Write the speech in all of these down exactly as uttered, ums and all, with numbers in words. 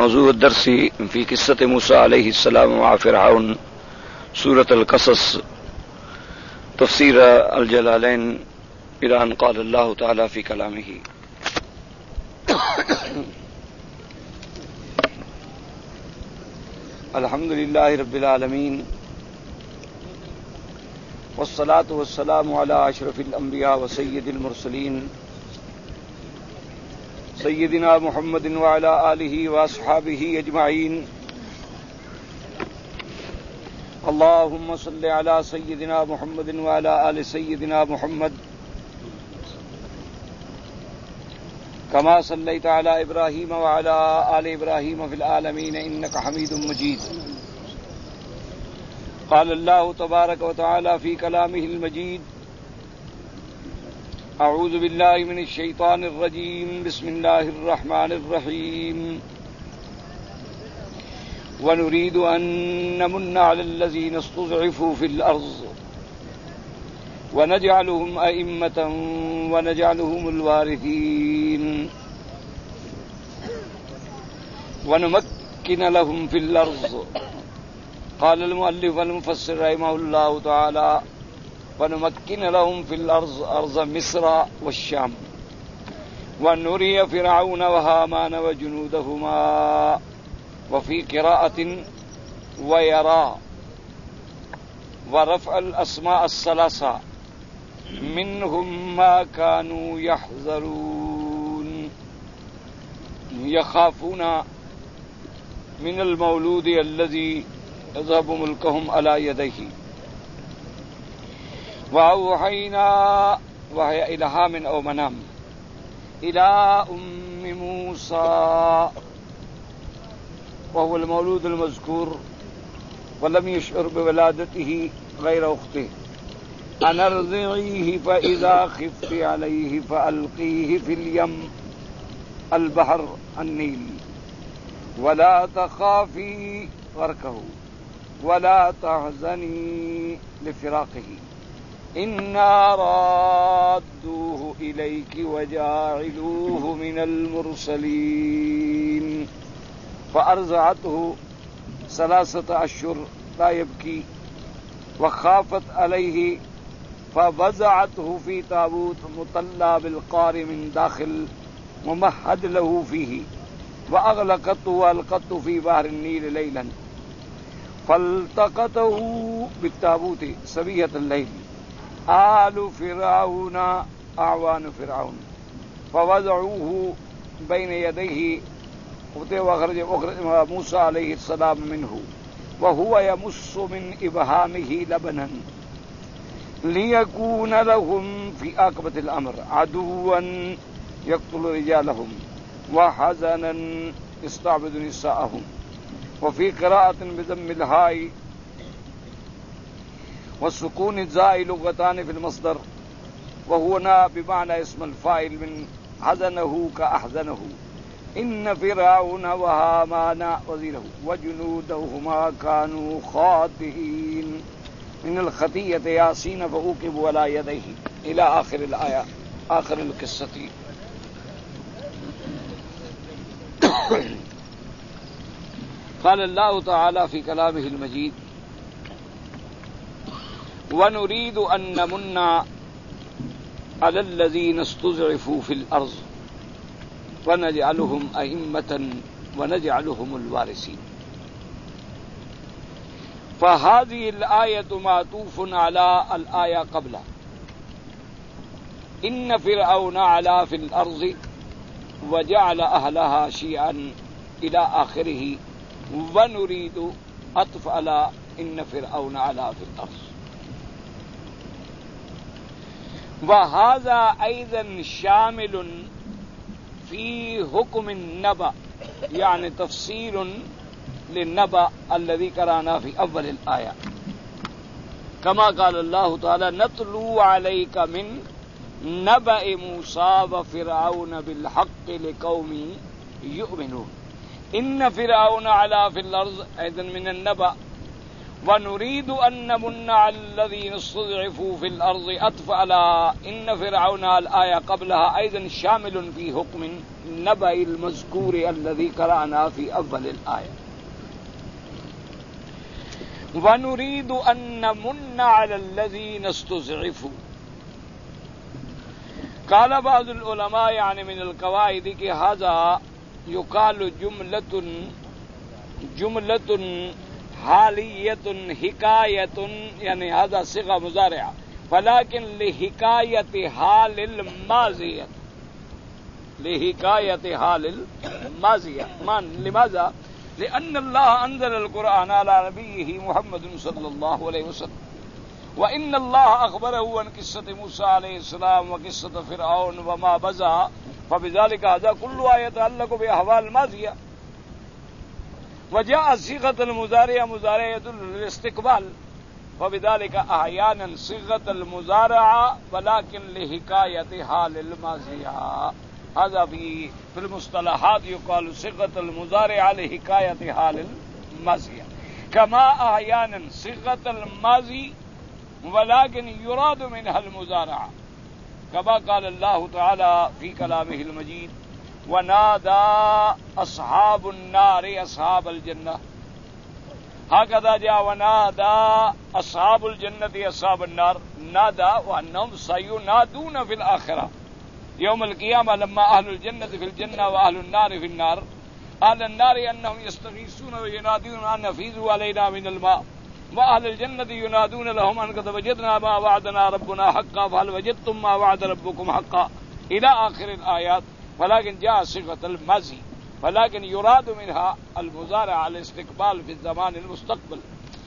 موضوع الدرس في قصة موسى عليه السلام مع فرعون سورة القصص تفسير الجلالين إلى أن قال الله تعالى في كلامه الحمد لله رب العالمين والصلاة والسلام على أشرف الأنبياء وسيد المرسلين سيدنا محمد وعلى آله وأصحابه أجمعين اللهم صل على سيدنا محمد وعلى آل سيدنا محمد كما صليت على إبراهيم وعلى آل إبراهيم في العالمين إنك حميد مجيد. قال الله تبارك وتعالى في كلامه المجيد أعوذ بالله من الشيطان الرجيم بسم الله الرحمن الرحيم ونريد أن نمن على الذين استضعفوا في الأرض ونجعلهم أئمة ونجعلهم الوارثين ونمكن لهم في الأرض. قال المؤلف والمفسر رحمه الله تعالى ونمكن لهم في الأرض أرض مصر والشام ونري فرعون وهامان وجنودهما. وفي قراءة ويرى ورفع الأسماء الثلاثة منهم ما كانوا يحذرون يخافون من المولود الذي يذهب ملكهم على يديه. وأوحينا وهي إلهام أو منام إلى أم موسى وهو المولود المذكور ولم يشعر بولادته غير أخته أن ارضعيه فإذا خفت عليه فألقيه في اليم البحر النيل ولا تخافي غرقه ولا تحزني لفراقه إنا رادوه إليك وجاعلوه من المرسلين. فأرضعته ثلاثة أشهر لا يبكي وخافت عليه فوضعته في تابوت مطلى بالقار من داخل ممهد له فيه وأغلقته وألقته في بحر النيل ليلا فالتقطه بالتابوت سبية الليل آل فرعون أعوان فرعون فوضعوه بين يديه وخرج موسى عليه السلام منه وهو يمص من إبهامه لبنا ليكون لهم في عاقبة الأمر عدوا يقتل رجالهم وحزنا يستعبد نساءهم. وفي قراءة بضم الهاء والسكون الزاء لغتان في المصدر وهنا بمعنى اسم الفاعل من حزنه كأحزنه. إن فرعون وهامان وزيره وجنودهما كانوا خاطئين من الخطيئة ياسين فعوقبوا على يديه إلى آخر الآية آخر القصة. قال الله تعالى في كلامه المجيد ونريد أن نمن على الذين استضعفوا في الأرض ونجعلهم أئمة ونجعلهم الوارثين. فهذه الآية معطوف على الآية قبلها إن فرعون علا في الأرض وجعل أهلها شيعا إلى آخره ونريد عطف على إن فرعون علا في الأرض. وهذا أيضا شامل في حكم النبأ يعني تفسير للنبأ الذي قرأنا في أول الآية كما قال الله تعالى نتلو عليك من نبأ موسى وفرعون بالحق لقوم يؤمنون. إن فرعون علا في الأرض أيضا من النبأ ونريد أن نمن على الذين استضعفوا في الأرض أطف على إن فرعون الآية قبلها أيضا شامل في حكم النبأ المذكور الذي قرأنا في أول الآية. ونريد أن نمن على الذين استضعفوا. قال بعض العلماء يعني من القواعد کہ هذا يقال جملة جملة حالیة حکایت یعنی هذا صيغة مضارعة ولكن لحكاية حال الماضية لحكاية حال الماضية. لماذا؟ لأن الله أنزل القرآن على نبيه محمد صلى الله عليه وسلم وإن الله أخبره عن قصة موسى عليه السلام وقصة فرعون وما بزى فبذلك هذا كله يتعلق بأحوال الماضية. وجاء صيغة المضارع مضارع يدل للاستقبال وبذلك أحيانا صيغة المضارع ولكن لحكاية حال الماضية. هذا في في المصطلحات يقال صيغة المضارع لحكاية حال الماضية كما أحيانا صيغة الماضي ولكن يراد منها المضارع كما قال الله تعالى في كلامه المجيد ونادى أصحاب النار أصحاب الجنة. هكذا جاء ونادى أصحاب الجنة أصحاب النار نادى وأنهم سينادون في الآخرة يوم القيامة لما أهل الجنة في الجنة وأهل النار في النار. أهل النار أنهم يستغيثون وينادون أن أفيضوا علينا من الماء وأهل الجنة ينادون لهم أن قد وجدنا ما وعدنا ربنا حقا فهل وجدتم ما وعد ربكم حقا إلى آخر الآيات. ولكن جاء صيغة الماضي ولكن يراد منها المضارع على الاستقبال في الزمان المستقبل.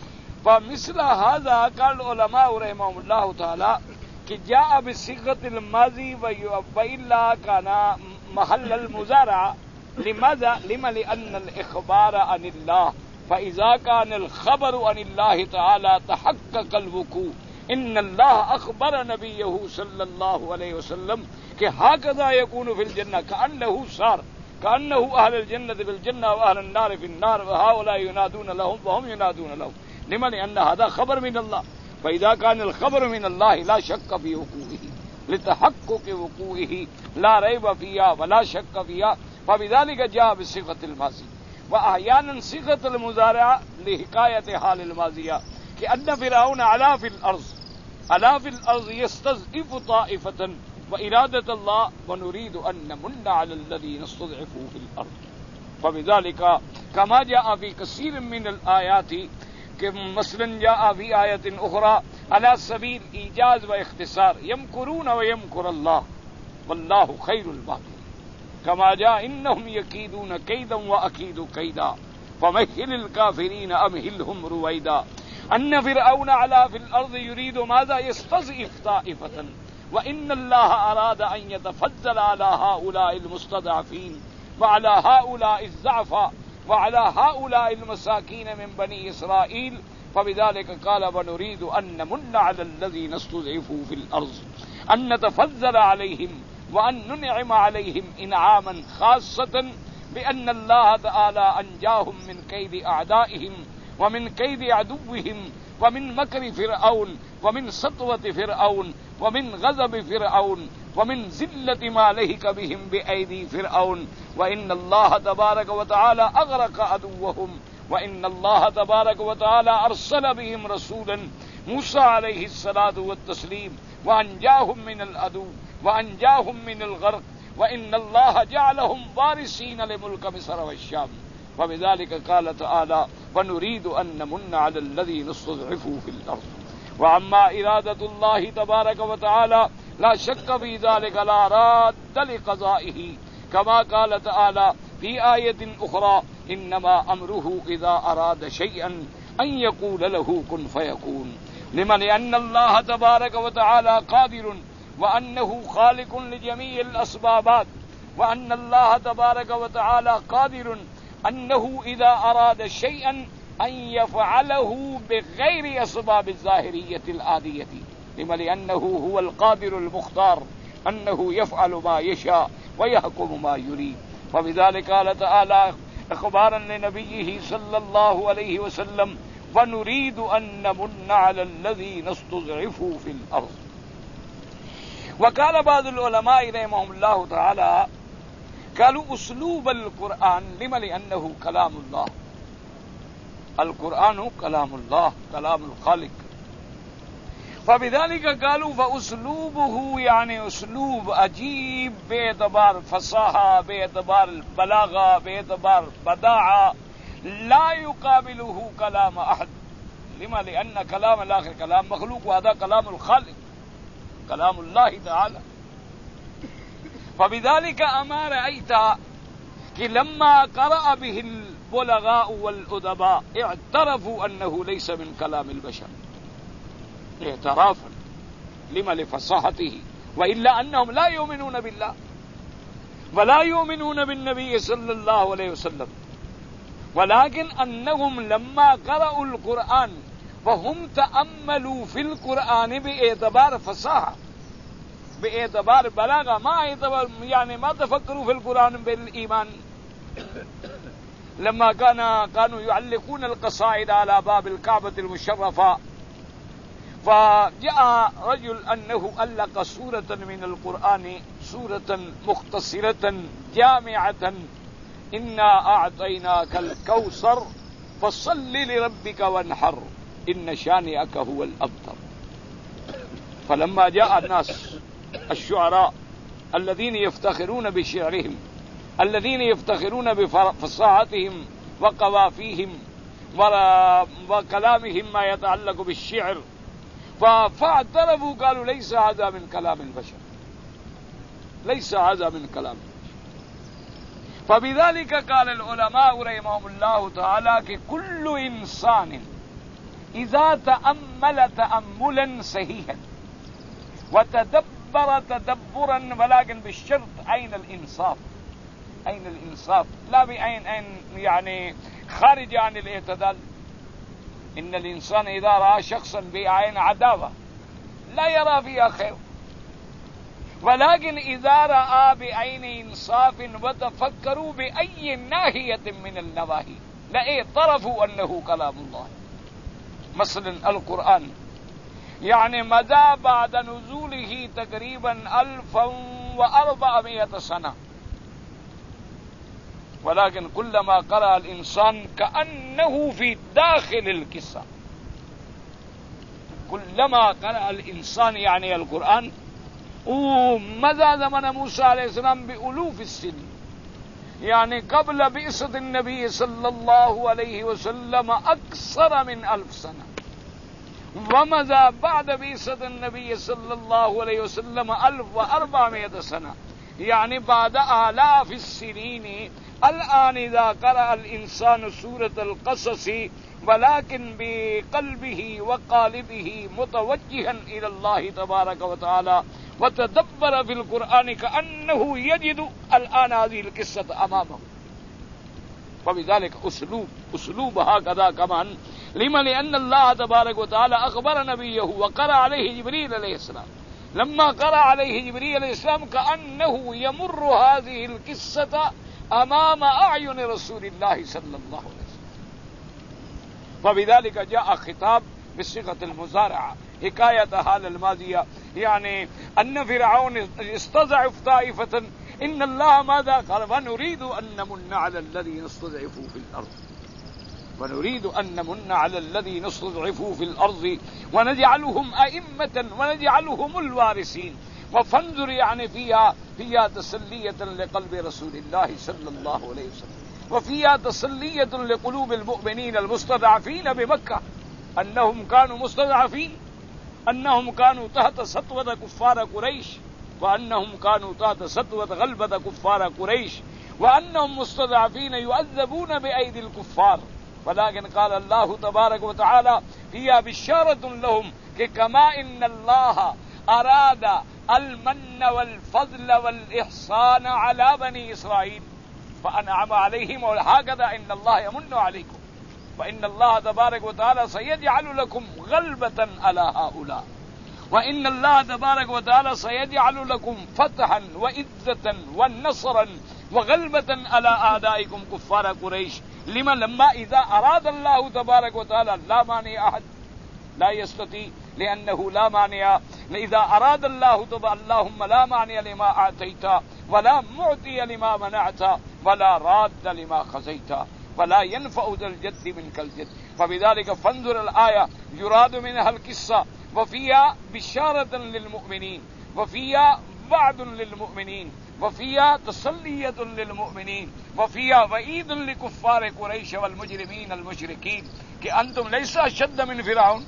فمثل هذا قال العلماء رحمهم الله تعالى کہ جاء بصيغة الماضي وإلا كان محل المضارع. لماذا؟ لما لأن الإخبار عن الله فإذا كان الخبر عن الله تعالى تحقق الوقوع إن الله أخبر نبيه صلى الله عليه وسلم کہ هكذا يكون في الجنة كأنه صار كأنه أهل الجنة في الجنة وأهل النار في النار وهؤلاء ينادون لهم وهم ينادون لهم. لما لأن هذا خبر من الله فإذا كان الخبر من الله لا شك في وقوعه لتحقق وقوعه لا ريب فيها ولا شك فيها فبذلك جاء بصيغة الماضي. وأحيانا صيغة المضارع لحكاية حال الماضية كأن فرعون علا في الأرض علا في الأرض يستضعف طائفة وإرادة الله ونريد أن نمن على الذين استضعفوا في الأرض. فبذلك كما جاء في كثير من الآيات مثلا جاء في آية أخرى على سبيل إيجاز واختصار يمكرون ويمكر الله والله خير الماكرين كما جاء إنهم يكيدون كيدا وأكيد كيدا فمهل الكافرين أمهلهم رويدا. أن فرعون علا في الأرض يريد ماذا؟ يستضعف طائفة وإن الله أراد أن يتفضل على هؤلاء المستضعفين وعلى هؤلاء الضعفاء وعلى هؤلاء المساكين من بني إسرائيل. فبذلك قال ونريد أن نمن على الذين استضعفوا في الأرض أن نتفضل عليهم وأن ننعم عليهم إنعاما خاصة بأن الله تعالى أنجاهم من كيد أعدائهم ومن كيد عدوهم ومن مكر فرعون ومن سطوة فرعون ومن غضب فرعون ومن ذلة ما لهك بهم بأيدي فرعون. وإن الله تبارك وتعالى أغرق عدوهم وإن الله تبارك وتعالى أرسل بهم رسولا موسى عليه الصلاة والتسليم وأنجاهم من العدو وأنجاهم من الغرق وإن الله جعلهم وارثين لملك مصر والشام. فبذلك قال تعالى ونريد أن نمن على الذين استضعفوا في الأرض. وأما إرادة الله تبارك وتعالى لا شك في ذلك لا راد لقضائه كما قال تعالى في آية أخرى إنما أمره إذا أراد شيئا أن يقول له كن فيكون. لمن لأن الله تبارك وتعالى قادر وأنه خالق لجميع الأسبابات وأن الله تبارك وتعالى قادر أنه إذا أراد شيئا أن يفعله بغير أسباب الظاهرية العادية. لما لأنه هو القادر المختار أنه يفعل ما يشاء ويحكم ما يريد. وبذلك قال تعالى إخبارا لنبيه صلى الله عليه وسلم ونريد أن نمن على الذين استضعفوا في الأرض. وقال بعض العلماء رحمهم الله تعالى قالوا أسلوب القرآن لما لأنه كلام الله. القرآن كلام الله، كلام الخالق. فبذلك قالوا فأسلوبه يعني أسلوب عجيب باعتبار فصاحة، باعتبار البلاغة، باعتبار بداعة، لا يقابله كلام أحد. لما لأن كلام الآخر كلام مخلوق وهذا كلام الخالق، كلام الله تعالى. فبذلك أما رأيت کہ لما قرأ به البلغاء والأدباء اعترفوا أنه ليس من كلام البشر اعترافا لما لفصاحته، وإلا أنهم لا يؤمنون بالله ولا يؤمنون بالنبي صلى الله عليه وسلم، ولكن أنهم لما قرأوا القرآن وهم تأملوا في القرآن باعتبار فصاحة، باعتبار بلاغة، ما اعتبار يعني ما تفكروا في القرآن بالإيمان. لما كان كانوا يعلقون القصائد على باب الكعبة المشرفة، فجاء رجل أنه علق سورة من القرآن، سورة مختصرة جامعة، إنا أعطيناك الكوثر فصل لربك وانحر إن شانئك هو الأبتر. فلما جاء الناس الشعراء الذين يفتخرون بشعرهم، الذين يفتخرون بفصاحتهم وقوافيهم وكلامهم ما يتعلق بالشعر، فاعترفوا قالوا ليس هذا من كلام البشر، ليس هذا من كلام البشر. فبذلك قال العلماء رحمهم الله تعالى کہ كل إنسان إذا تأمل تأملا صحيحا وتدبر تدبرا، ولكن بالشرط أين الإنصاف، أين الإنصاف، لا بأين أين يعني خارج عن الاعتدال. إن الإنسان إذا رأى شخصا بعين عداوة لا يرى فيها خير، ولكن إذا رأى بعين إنصاف وتفكروا بأي ناحية من النواحي لاعترفوا أنه كلام الله. مثلا القرآن يعني مدى بعد نزوله تقريبا ألفا وأربعمائة سنة، ولكن كلما قرأ الإنسان كأنه في داخل القصة، كلما قرأ الإنسان يعني القرآن. ومدى زمن موسى عليه السلام بألوف السنين، يعني قبل بعثة النبي صلى الله عليه وسلم أكثر من ألف سنة، ومدى بعد بعثة النبي صلى الله عليه وسلم ألف وأربعمائة سنة، يعني بعد آلاف السنين. الآن إذا قرأ الإنسان سورة القصص ولكن بقلبه وقالبه متوجها إلى الله تبارك وتعالى وتدبر في القرآن كأنه يجد الآن هذه القصة أمامه. فبذلك أسلوب أسلوب هكذا كمان لما لأن الله تبارك وتعالى أخبر نبيه وقرأ عليه جبريل عليه السلام، لما قرأ عليه جبريل عليه السلام كأنه يمر هذه القصة أمام أعين رسول الله صلى الله عليه وسلم. فبذلك جاء خطاب بصيغة المزارعة حكاية حال الماضية، يعني أن فرعون استضعف طائفة، إن الله ماذا قال؟ ونريد أن نمن على الذين استضعفوا في الأرض، ونريد أن نمن على الذين استضعفوا في الأرض ونجعلهم أئمة ونجعلهم الوارثين. وفانظر يعني فيها فيها تسلية لقلب رسول الله صلى الله عليه وسلم، وفيها تسلية لقلوب المؤمنين المستضعفين بمكة، أنهم كانوا مستضعفين، أنهم كانوا تحت سطوة كفار قريش، وأنهم كانوا تحت سطوة غلبة كفار قريش، وأنهم مستضعفين يعذبون بأيدي الكفار. ولكن قال الله تبارك وتعالى فيها بشارة لهم كما إن الله أراد المن والفضل والإحسان على بني إسرائيل فأنعم عليهم، وهكذا إن الله يمن عليكم وإن الله تبارك وتعالى سيجعل لكم غلبة على هؤلاء، وإن الله تبارك وتعالى سيجعل لكم فتحا وعزة ونصرا وغلبة على أعدائكم كفار قريش لما لما إذا أراد الله تبارك وتعالى لا مانع أحد لا يستطيع لأنه لا مانع إذا أراد الله تبارك اللهم لا مانع لما أعطيت ولا معطي لما منعت ولا راد لما خزيت ولا ينفع ذا الجد منك الجد. فبذلك فانظر الآية يراد منها القصة وفيها بشارة للمؤمنين وفيها وعد للمؤمنين وفيها تسلية للمؤمنين وفيها وعيد لكفار قريش والمجرمين المشركين کہ انتم ليس اشد من فرعون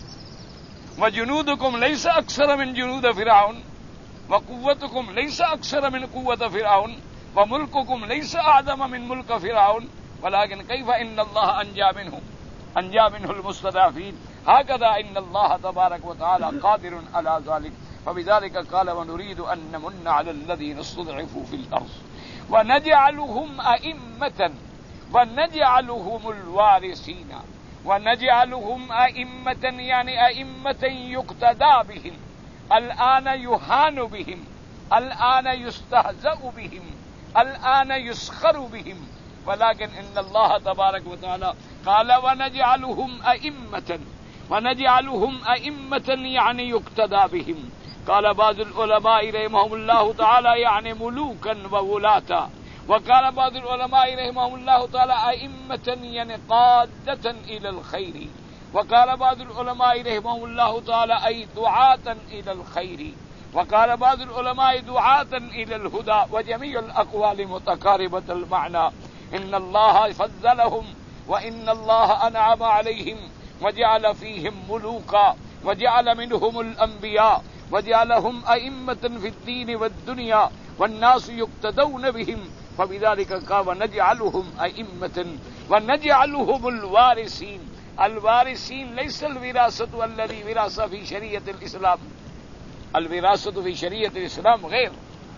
وجنودكم ليس اكثر من جنود فرعون وقوتكم ليس اكثر من قوة فرعون وملككم ليس اعظم من ملك فرعون ولكن كيف ان الله انجى منه انجى منه المستضعفين هكذا ان الله تبارك وتعالى قادر على ذلك. فبذلك قال ونريد أن نمن على الذين استضعفوا في الأرض ونجعلهم أئمة ونجعلهم الوارثين ونجعلهم أئمة يعني أئمة يقتدى بهم. الآن يهان بهم الآن يستهزأ بهم الآن يسخر بهم ولكن إن الله تبارك وتعالى قال ونجعلهم أئمة ونجعلهم أئمة يعني يقتدى بهم. قال بعض العلماء رحمهم الله تعالى يعني ملوكا وولاة وقال بعض العلماء رحمهم الله تعالى أئمة يعني قادة إلى الخير وقال بعض العلماء رحمهم الله تعالى أي دعاة إلى الخير وقال بعض العلماء دعاة إلى الهدى وجميع الأقوال متقاربة المعنى. إن الله فضلهم وإن الله أنعم عليهم وجعل فيهم ملوكا وجعل منهم الأنبياء وجعلهم أئمة في الدين والدنيا والناس يقتدون بهم. فبذلك قال ونجعلهم أئمة ونجعلهم الوارثين. الوارثين ليس الوراثة الذي وراثة في شريعة الإسلام الوراثة في شريعة الإسلام غير.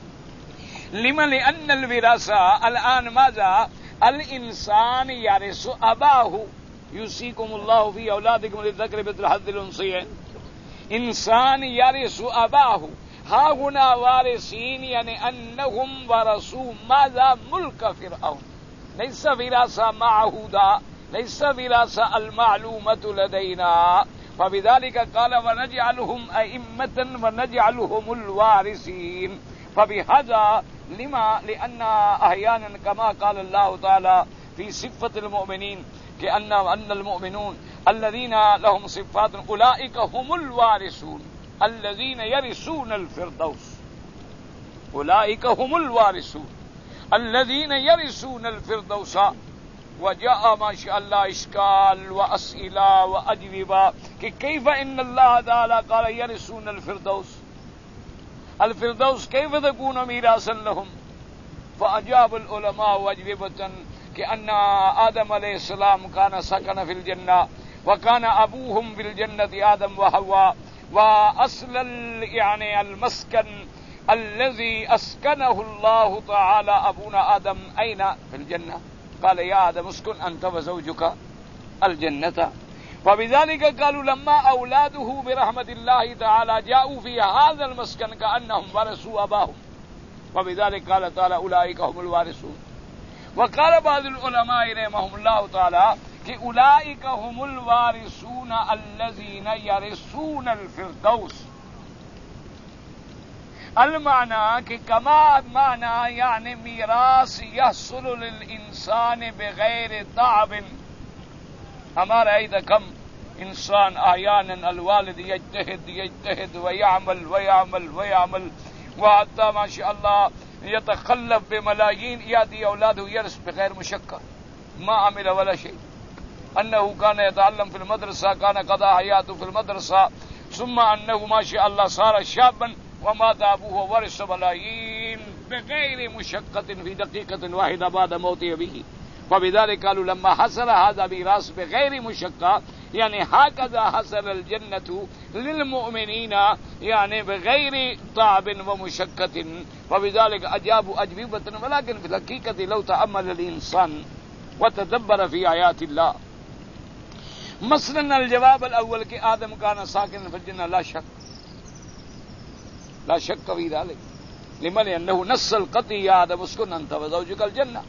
لما لأن الوراثة الآن ماذا الإنسان يرث أباه يوصيكم الله في أولادكم للذكر مثل حظ الأنثيين. انسان يرث أباه ها هنا وارثين يعني أنهم ورثوا ماذا ملك فرعون ليس وراثة معهودة ليس وراثة المعلومة لدينا. فبذلك قال ونجعلهم أئمة ونجعلهم الوارثين. فبهذا لما لأن أحيانا كما قال الله تعالى في صفة المؤمنين كأن أن المؤمنون الذين لهم صفات أولئك هم الوارثون الذين يرثون الفردوس أولئك هم الوارثون الذين يرثون الفردوس. وجاء ما شاء الله إشكال وأسئلة وأجوبة كيف إن الله تعالى قال يرثون الفردوس الفردوس كيف تكون ميراثا لهم. فأجاب العلماء وأجوبة كأن آدم عليه السلام كان سكن في الجنة وكان أبوهم في الجنة آدم وحواء وأصل يعني المسكن الذي أسكنه الله تعالى أبونا آدم أين في الجنة قال يا آدم اسكن أنت وزوجك الجنة. فبذلك قالوا لما أولاده برحمة الله تعالى جاءوا في هذا المسكن كأنهم ورثوا أباهم. وبذلك قال تعالى أولئك هم الوارثون. وقال بعض العلماء رحمهم الله تعالى کہ اولئک هم الوارثون الذین یرثون الفردوس. المعنى کہ کما معنى یعنی میراث یحصل للانسان بغیر تعب. ہمارا ایدہ کم انسان احیانا الوالد یجتہد یجتہد ویعمل ویعمل ویعمل وحتى ما شاء الله يتخلف بملايين يأتي أولاده يرث بغير مشقة ما عمل ولا شيء. أنه كان يتعلم في المدرسة كان قضى حياته في المدرسة ثم أنه ما شاء الله صار شابا ومات أبوه ورث ملايين بغير مشقة في دقيقة واحدة بعد موته به. وبذلك قالوا لما حصل هذا ميراث بغير مشقة يعني هكذا حصل الجنة للمؤمنين يعني بغير تعب ومشقة. وبذلك أجابوا أجوبة ولكن في الحقيقة لو تأمل الإنسان وتدبر في آيات الله مثلا الجواب الأول کہ آدم كان ساكنا في الجنة لا شك لا شك في ذلك لمن انه نص القطعي يا ادم اسكن انت وزوجك الجنه.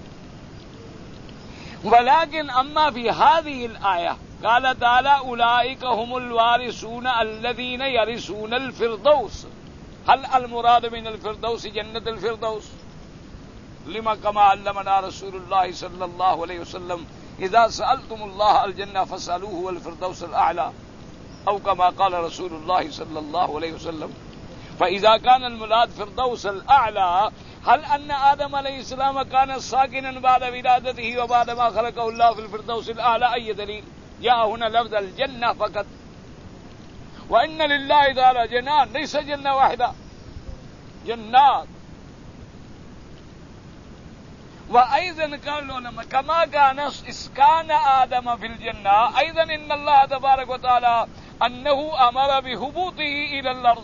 ولكن اما في هذه الايه قال تعالى اولئك هم الوارثون الذين يرثون الفردوس. هل المراد من الفردوس جنة الفردوس؟ لما كما علمنا رسول الله صلى الله عليه وسلم اذا سألتم الله الجنة فاسألوه والفردوس الاعلى، او كما قال رسول الله صلى الله عليه وسلم. فاذا كان المراد فردوس الاعلى هل ان آدم علیہ السلام كان ساكنا بعد ولادته وبعد ما خلقه الله في الفردوس الاعلى؟ اي دليل؟ جاء هنا لفظ الجنة فقط. وان لله تعالى جنان، ليس جنة واحدة، جنات. وايضا قال العلماء كما كان اسكان آدم في الجنة ايضا ان الله تبارك وتعالى انه امر بهبوطه الى الارض.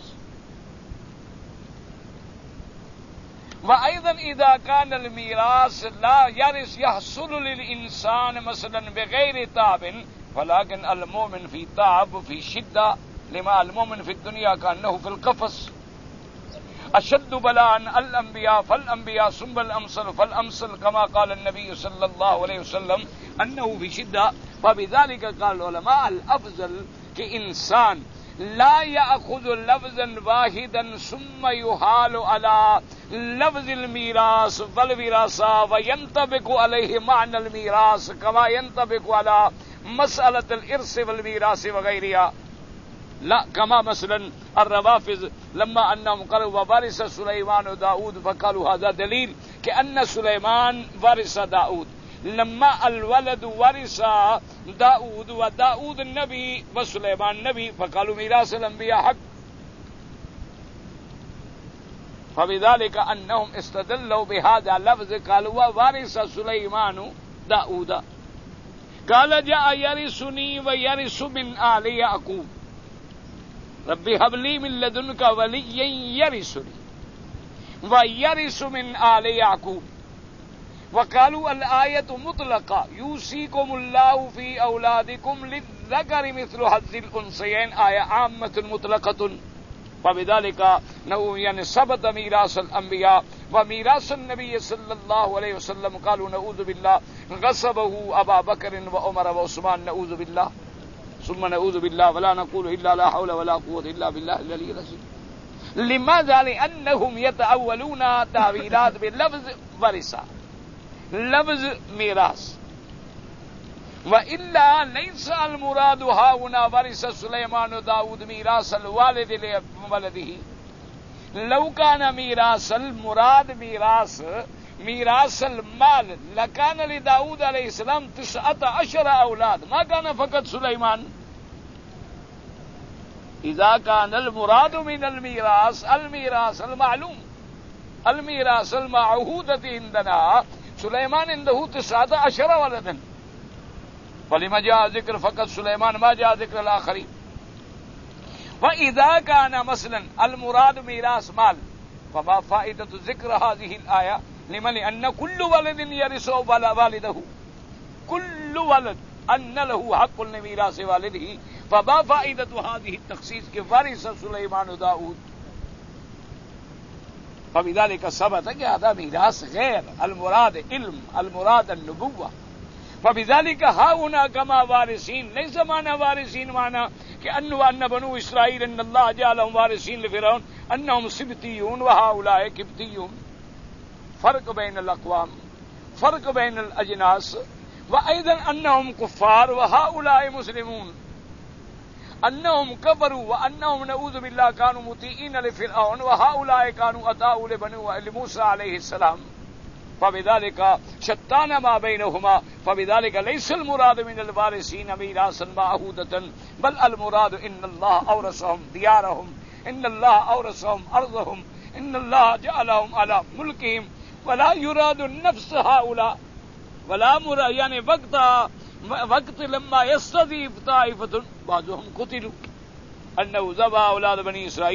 وأيضا إذا كان الميراث لا يرث يحصل للإنسان مثلا بغير تعب، ولكن المؤمن في تعب في شدة، لما المؤمن في الدنيا كأنه في القفص. أشد بلاء الأنبياء فالأنبياء ثم الأمثل فالأمثل، كما قال النبي صلى الله عليه وسلم أنه في شدة. فبذلك قال العلماء الأفضل کہ انسان لا يأخذ لفظا واحدا ثم يحال على لفظ الميراث والوراثة وينطبق عليه معنى الميراث كما ينطبق على مسألة الإرث والميراث وغيرها. لا، كما مثلا الروافض لما أنهم قالوا وورث سليمان داود فقالوا هذا دليل كأن سليمان ورث داود. لما الولد ورث داود وداود النبي وسليمان النبي فقالوا ميراث الأنبياء حق. فبذلك أنهم استدلوا بهذا اللفظ قالوا وورث سليمان داود. قال جاء يرثني ويرث من آل يعقوب رب هب لي من لدنك وليا يرثني ويرث من آل يعقوب. وقالوا الآية مطلقة يوصيكم الله في أولادكم للذكر مثل حظ الأنثيين، آية عامة مطلقة. فبذلك نو يعني ثبت ميراث الأنبياء وميراث النبي صلى الله عليه وسلم. قالوا نعوذ بالله غصبه أبا بكر وعمر وعثمان، نعوذ بالله ثم نعوذ بالله، ولا نقول إلا لا حول ولا قوة إلا بالله العلي العظيم. لماذا؟ لأنهم يتأولون تأويلات بلفظ ورثة، لفظ میراث. وإلا ليس المراد هاهنا ورث سليمان داود ميراث الوالد لولده. لو كان ميراث المراد ميراث ميراث المال لكان لداود عليه السلام تسعة عشر أولاد، ما كان فقط سليمان. إذا كان المراد من الميراث الميراث المعلوم الميراث المعهودة عندنا سليمان عنده تسعة عشر ولدا، فلما جاء ذكر فقط سليمان ما جاء ذكر الآخرين. وإذا كان مثلا المراد ميراث مال فما فائدة ذكر هذه الآية؟ لمن أن كل ولد يرث والده، كل ولد أن له حق لميراث والده، فما فائدة هذه التخصيص كورث سليمان داود؟ فبذلك ثبت کہ هذا میراث غیر المراد علم، المراد النبوة. فبذلك ها هنا كما وارثين، ليس معنى وارثين معنى كأنه أن بنو إسرائيل أن الله جعلهم وارثين لفرعون أنهم سبتيون وهؤلاء كبتيون. فرق بين الأقوام، فرق بين الأجناس. وأيضا أنهم كفار وهؤلاء مسلمون، أنهم كفروا وأنهم نعوذ بالله كانوا مطيعين لفرعون وهؤلاء كانوا أطاعوا لبنو لموسى عليه السلام. فبذلك شتان ما بينهما. فبذلك ليس المراد من الوارثين ميراثا معهودة، بل المراد إن الله أورثهم ديارهم، إن الله أورثهم أرضهم، إن الله جعلهم على ملكهم، ولا يراد النفس هؤلاء ولا مراد يعني وقت وقت لما يستضيف طائفة بعضهم قتلوا أنه ذبح أولاد بني إسرائيل.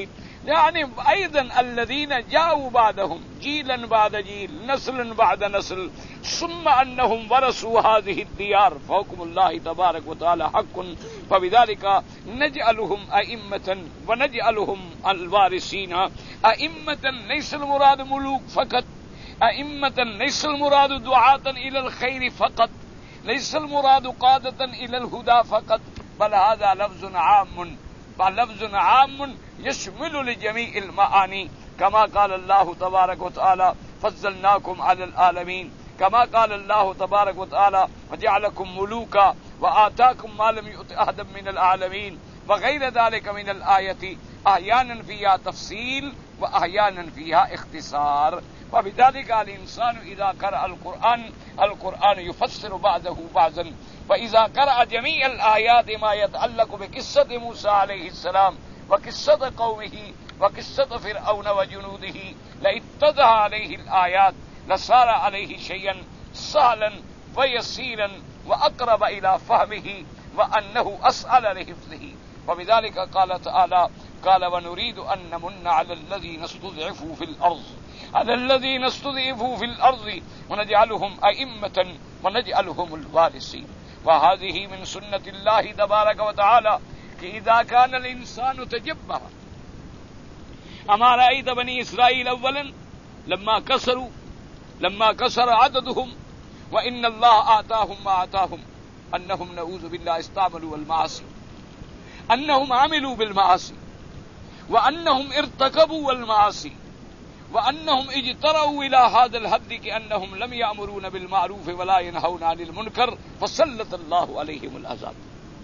يعني أيضا الذين جاءوا بعدهم جيلا بعد جيل نسلا بعد نسل ثم أنهم ورثوا هذه الديار فحكم الله تبارك وتعالى حق فبذلك نجعلهم أئمة ونجعلهم الوارثين. أئمة ليس المراد ملوك فقط، أئمة ليس المراد دعاة إلى الخير فقط، ليس المراد قادة إلى الهدى فقط، بل هذا لفظ عام، بل لفظ عام يشمل لجميع المعاني، كما قال الله تبارك وتعالى فضلناكم على العالمين، كما قال الله تبارك وتعالى وجعلكم ملوكا وآتاكم ما لم يؤت أحدا من العالمين، وغير ذلك من الآية أحيانا فيها تفصيل وأحيانا فيها اختصار. وبذلك الإنسان إذا قرأ القرآن القرآن يفسر بعضه بعضا، وإذا قرأ جميع الآيات ما يتعلق بقصة موسى عليه السلام وقصة قومه وقصة فرعون وجنوده لاتضح عليه الآيات لصار عليه شيئا سهلا ويسيرا وأقرب إلى فهمه وأنه أسهل لحفظه. وبذلك قال تعالى قال ونريد أن نمن على الذين استضعفوا في الأرض على الذين استضعفوا في الأرض ونجعلهم أئمة ونجعلهم الوارثين. وهذه من سنة الله تبارك وتعالى کہ اذا كان الانسان تجبرا. اما رأيت بني اسرائيل اولا لما كسروا لما كسر عددهم وان الله آتاهم ما آتاهم انهم نعوذ بالله استعملوا المعاصي، انهم عملوا بالمعاصي، وانهم ارتكبوا المعاصي، وانهم اجتروا الى هذا الحد كأنهم لم يأمرون بالمعروف ولا ينهون عن المنكر فسلط الله عليهم العذاب.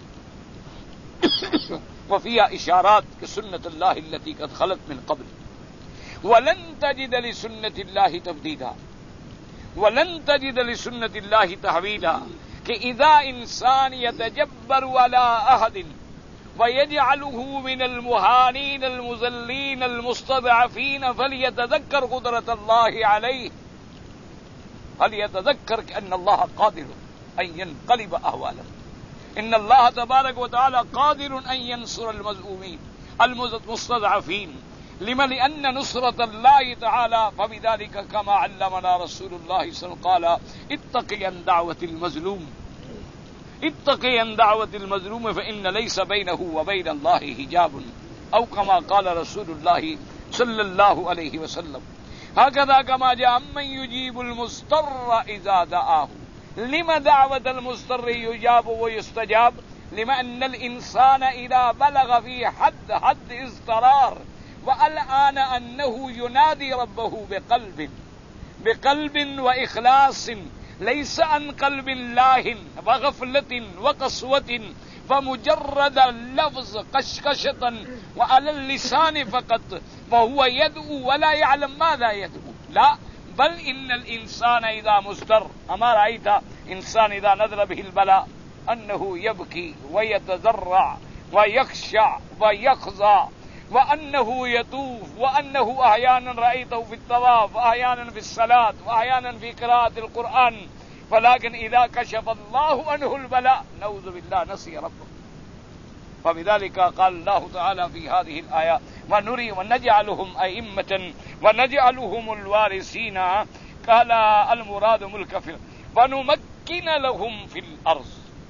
وفيها اشارات كسنة الله التي قد خلت من قبل ولن تجد لسنة الله تبديلا ولن تجد لسنة الله تحويلا. کہ اذا انسان يتجبر على احد ويجعله من المهانين المذلين المستضعفين فليتذكر قدرة الله عليه، فليتذكر كأن الله قادر أن ينقلب أهواله. إن الله تبارك وتعالى قادر أن ينصر المظلومين المستضعفين. لما؟ لأن نصرة الله تعالى فبذلك كما علمنا رسول الله صلى الله عليه وسلم قال اتقي عن دعوة المظلوم اتقي عن دعوة المظلوم فإن ليس بينه وبين الله حجاب، أو كما قال رسول الله صلى الله عليه وسلم. هكذا كما جاء من يجيب المضطر إذا دعاه. لما دعوة المضطر يجاب ويستجاب؟ لما أن الإنسان إذا بلغ في حد حد اضطرار والآن أنه ينادي ربه بقلب بقلب وإخلاص ليس عن قلب لاهٍ وغفلة وقسوة فمجرد اللفظ قشقشة وعلى اللسان فقط فهو يدعو ولا يعلم ماذا يدعو. لا، بل إن الإنسان إذا مضطر، أما رأيت إنسان إذا نزل به البلاء أنه يبكي ويتضرع ويخشع ويخضع وأنه يطوف، وأنه أحيانا رأيته في الطواف وأحيانا في الصلاة وأحيانا في قراءة القرآن، ولكن إذا كشف الله عنه البلاء نعوذ بالله نسي ربه. فبذلك قال الله تعالى في هذه الآية ونري ونجعلهم أئمة ونجعلهم الوارثين. قال المراد ملك في ونمكن لهم في الأرض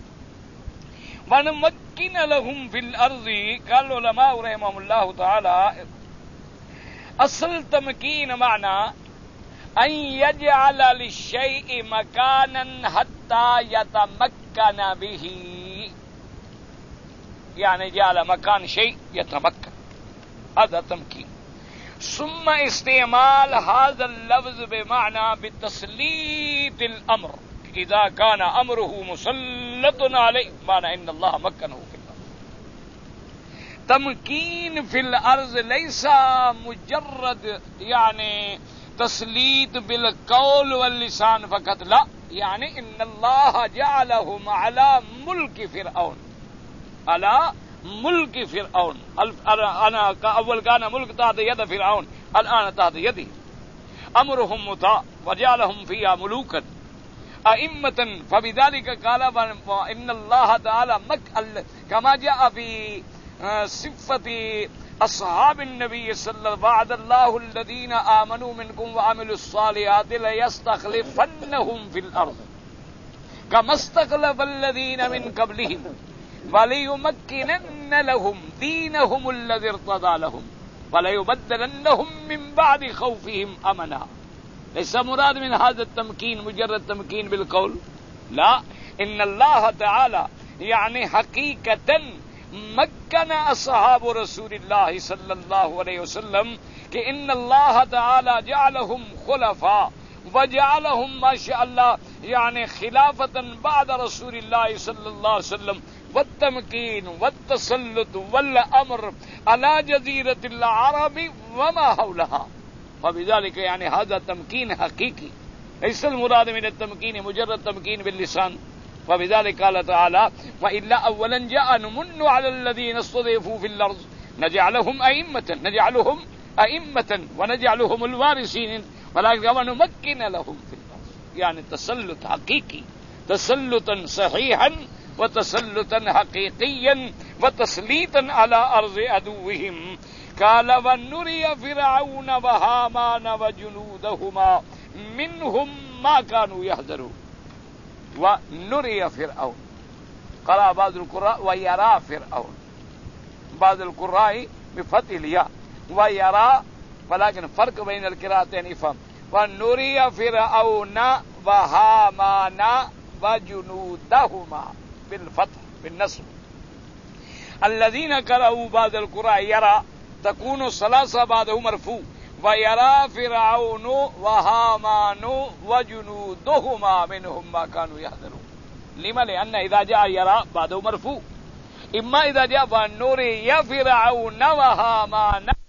ونمكن لهم في الأرض. قال العلماء رحمهم الله تعالى أصل تمكين معنى أن يجعل للشيء مكانا حتى يتمكن به، يعني جعل مكان شيء يتمكن، هذا تمكين. ثم استعمال هذا اللفظ بمعنى بتسليط الأمر، إذا كان أمره مسلط عليه معنى إن الله مكنه في الأرض. تمكين في الأرض ليس مجرد يعني تسليط بالقول واللسان فقط، لا، يعني إن الله جعلهم على ملك فرعون على ملك فرعون. أنا أول كان ملك تحت يد فرعون، الآن تحت يده. أمرهم مطاع وجعلهم فيها ملوكا أئمة. فبذلك قال إن الله تعالى مك كما جاء في صفة اصحاب النبی صلی اللہ وعد اللہ الذین آمنوا منکم وعملوا الصالحات لیستخلفنہم فی الارض کما استخلف الذین من قبلہم ولیمکنن لہم دینہم الذی ارتضی لہم ولیبدلنہم من بعد خوفہم امنا. ليس مراد من هذا التمكين مجرد تمكين بالقول، لا، ان الله تعالى يعني حقيقة مكن اصحاب رسول الله صلى الله عليه وسلم کہ ان اللہ تعالی جعلهم خلفاء وجعلهم ما شاء الله يعني خلافة بعد رسول الله صلى الله عليه وسلم والتمكين والتسلط والامر على جزيرة العرب وما حولها، وبذلك يعني هذا تمكين حقيقي ليس المراد من التمكين مجرد تمكين باللسان. وبذلك قال تعالى وإلا أولا جاء نمن على الذين استضعفوا في الأرض نجعلهم أئمة نجعلهم أئمة ونجعلهم الوارثين ولكن ونمكن لهم في الأرض، يعني تسلط حقيقي، تسلطا صحيحا وتسلطا حقيقيا وتسليطا على أرض عدوهم. قال ونري فرعون وهامان وجنودهما منهم ما كانوا يحذرون. ونري فرعون قرأ بعض القراء ويرى فرعون، بعض القراء بفتح الياء ويرى، ولكن فرق بين القراءتين يفهم. ونري فرعون وهامان وجنودهما بالفتح بالنصب. الذين قرأوا بعض القراء يرى تكون ثلاثة بعده مرفوع ويرى فرعون وهامان وجنودهما منهم ما كانوا يحذرون. لما؟ لأن إذا جاء يرى بعده مرفوع، إما إذا جاء ونري فرعون وهامان